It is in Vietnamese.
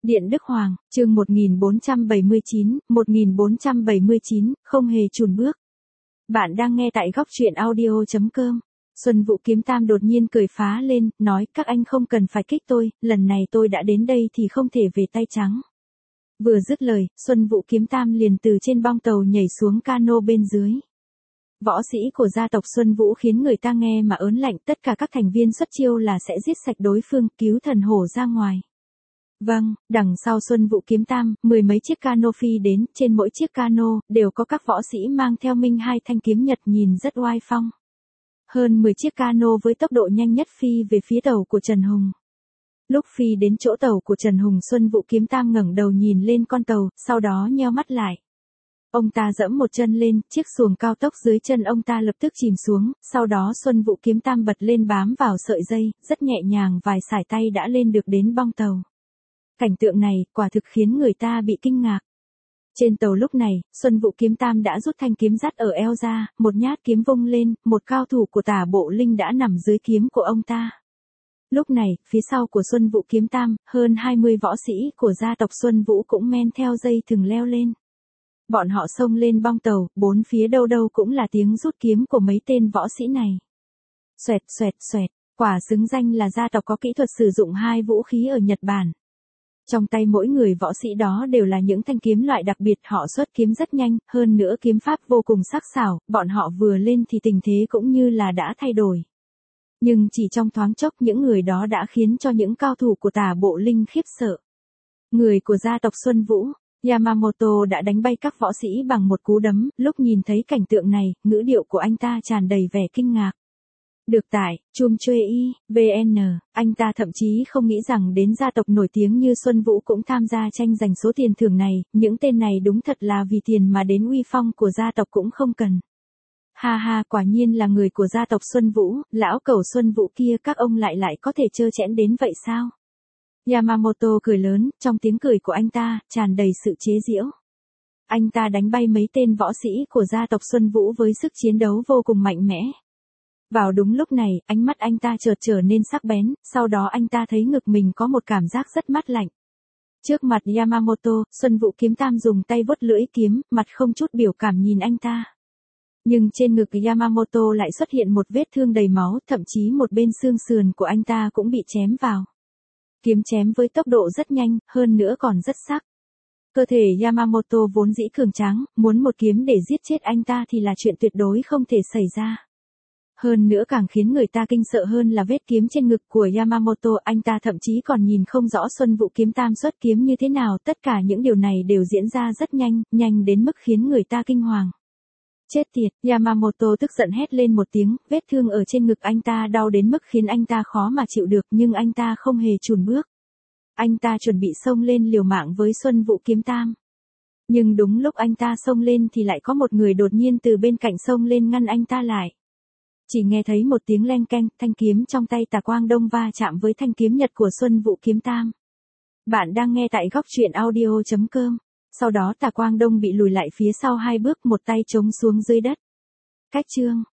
Điện Đức Hoàng, chương 1479, không hề chùn bước. Bạn đang nghe tại góc truyện audio.com. Xuân Vũ Kiếm Tam đột nhiên cười phá lên, nói các anh không cần phải kích tôi, lần này tôi đã đến đây thì không thể về tay trắng. Vừa dứt lời, Xuân Vũ Kiếm Tam liền từ trên bong tàu nhảy xuống cano bên dưới. Võ sĩ của gia tộc Xuân Vũ khiến người ta nghe mà ớn lạnh, tất cả các thành viên xuất chiêu là sẽ giết sạch đối phương, cứu thần hổ ra ngoài. Vâng, đằng sau Xuân Vũ Kiếm Tam, mười mấy chiếc cano phi đến, trên mỗi chiếc cano, đều có các võ sĩ mang theo minh hai thanh kiếm nhật nhìn rất oai phong. Hơn 10 chiếc cano với tốc độ nhanh nhất phi về phía tàu của Trần Hùng. Lúc phi đến chỗ tàu của Trần Hùng, Xuân Vũ Kiếm Tam ngẩng đầu nhìn lên con tàu, sau đó nheo mắt lại. Ông ta giẫm một chân lên, chiếc xuồng cao tốc dưới chân ông ta lập tức chìm xuống, sau đó Xuân Vũ Kiếm Tam bật lên bám vào sợi dây, rất nhẹ nhàng vài sải tay đã lên được đến bong tàu. Cảnh tượng này, quả thực khiến người ta bị kinh ngạc. Trên tàu lúc này, Xuân Vũ Kiếm Tam đã rút thanh kiếm dắt ở eo ra, một nhát kiếm vung lên, một cao thủ của Tả Bộ Linh đã nằm dưới kiếm của ông ta. Lúc này, phía sau của Xuân Vũ Kiếm Tam, hơn 20 võ sĩ của gia tộc Xuân Vũ cũng men theo dây thừng leo lên. Bọn họ xông lên bong tàu, bốn phía đâu đâu cũng là tiếng rút kiếm của mấy tên võ sĩ này. Xoẹt xoẹt xoẹt, quả xứng danh là gia tộc có kỹ thuật sử dụng hai vũ khí ở Nhật Bản. Trong tay mỗi người võ sĩ đó đều là những thanh kiếm loại đặc biệt, họ xuất kiếm rất nhanh, hơn nữa kiếm pháp vô cùng sắc sảo, bọn họ vừa lên thì tình thế cũng như là đã thay đổi. Nhưng chỉ trong thoáng chốc những người đó đã khiến cho những cao thủ của Tả Bộ Linh khiếp sợ. Người của gia tộc Xuân Vũ, Yamamoto đã đánh bay các võ sĩ bằng một cú đấm, lúc nhìn thấy cảnh tượng này, ngữ điệu của anh ta tràn đầy vẻ kinh ngạc. Được tải, Chum Chue I, VN, anh ta thậm chí không nghĩ rằng đến gia tộc nổi tiếng như Xuân Vũ cũng tham gia tranh giành số tiền thưởng này, những tên này đúng thật là vì tiền mà đến uy phong của gia tộc cũng không cần. Ha ha, quả nhiên là người của gia tộc Xuân Vũ, lão cẩu Xuân Vũ kia các ông lại có thể trơ trẽn đến vậy sao? Yamamoto cười lớn, trong tiếng cười của anh ta, tràn đầy sự chế giễu. Anh ta đánh bay mấy tên võ sĩ của gia tộc Xuân Vũ với sức chiến đấu vô cùng mạnh mẽ. Vào đúng lúc này, ánh mắt anh ta chợt trở nên sắc bén, sau đó anh ta thấy ngực mình có một cảm giác rất mát lạnh. Trước mặt Yamamoto, Xuân Vũ Kiếm Tam dùng tay vuốt lưỡi kiếm, mặt không chút biểu cảm nhìn anh ta. Nhưng trên ngực Yamamoto lại xuất hiện một vết thương đầy máu, thậm chí một bên xương sườn của anh ta cũng bị chém vào. Kiếm chém với tốc độ rất nhanh, hơn nữa còn rất sắc. Cơ thể Yamamoto vốn dĩ cường tráng, muốn một kiếm để giết chết anh ta thì là chuyện tuyệt đối không thể xảy ra. Hơn nữa càng khiến người ta kinh sợ hơn là vết kiếm trên ngực của Yamamoto, anh ta thậm chí còn nhìn không rõ Xuân Vũ Kiếm Tam xuất kiếm như thế nào, tất cả những điều này đều diễn ra rất nhanh, nhanh đến mức khiến người ta kinh hoàng. Chết tiệt, Yamamoto tức giận hét lên một tiếng, vết thương ở trên ngực anh ta đau đến mức khiến anh ta khó mà chịu được, nhưng anh ta không hề chùn bước. Anh ta chuẩn bị xông lên liều mạng với Xuân Vũ Kiếm Tam. Nhưng đúng lúc anh ta xông lên thì lại có một người đột nhiên từ bên cạnh xông lên ngăn anh ta lại. Chỉ nghe thấy một tiếng leng keng, thanh kiếm trong tay Tả Quang Đông va chạm với thanh kiếm nhật của Xuân Vũ Kiếm Tam. Bạn đang nghe tại góc truyện audio.com. Sau đó Tả Quang Đông bị lùi lại phía sau hai bước, một tay chống xuống dưới đất. Cách chương.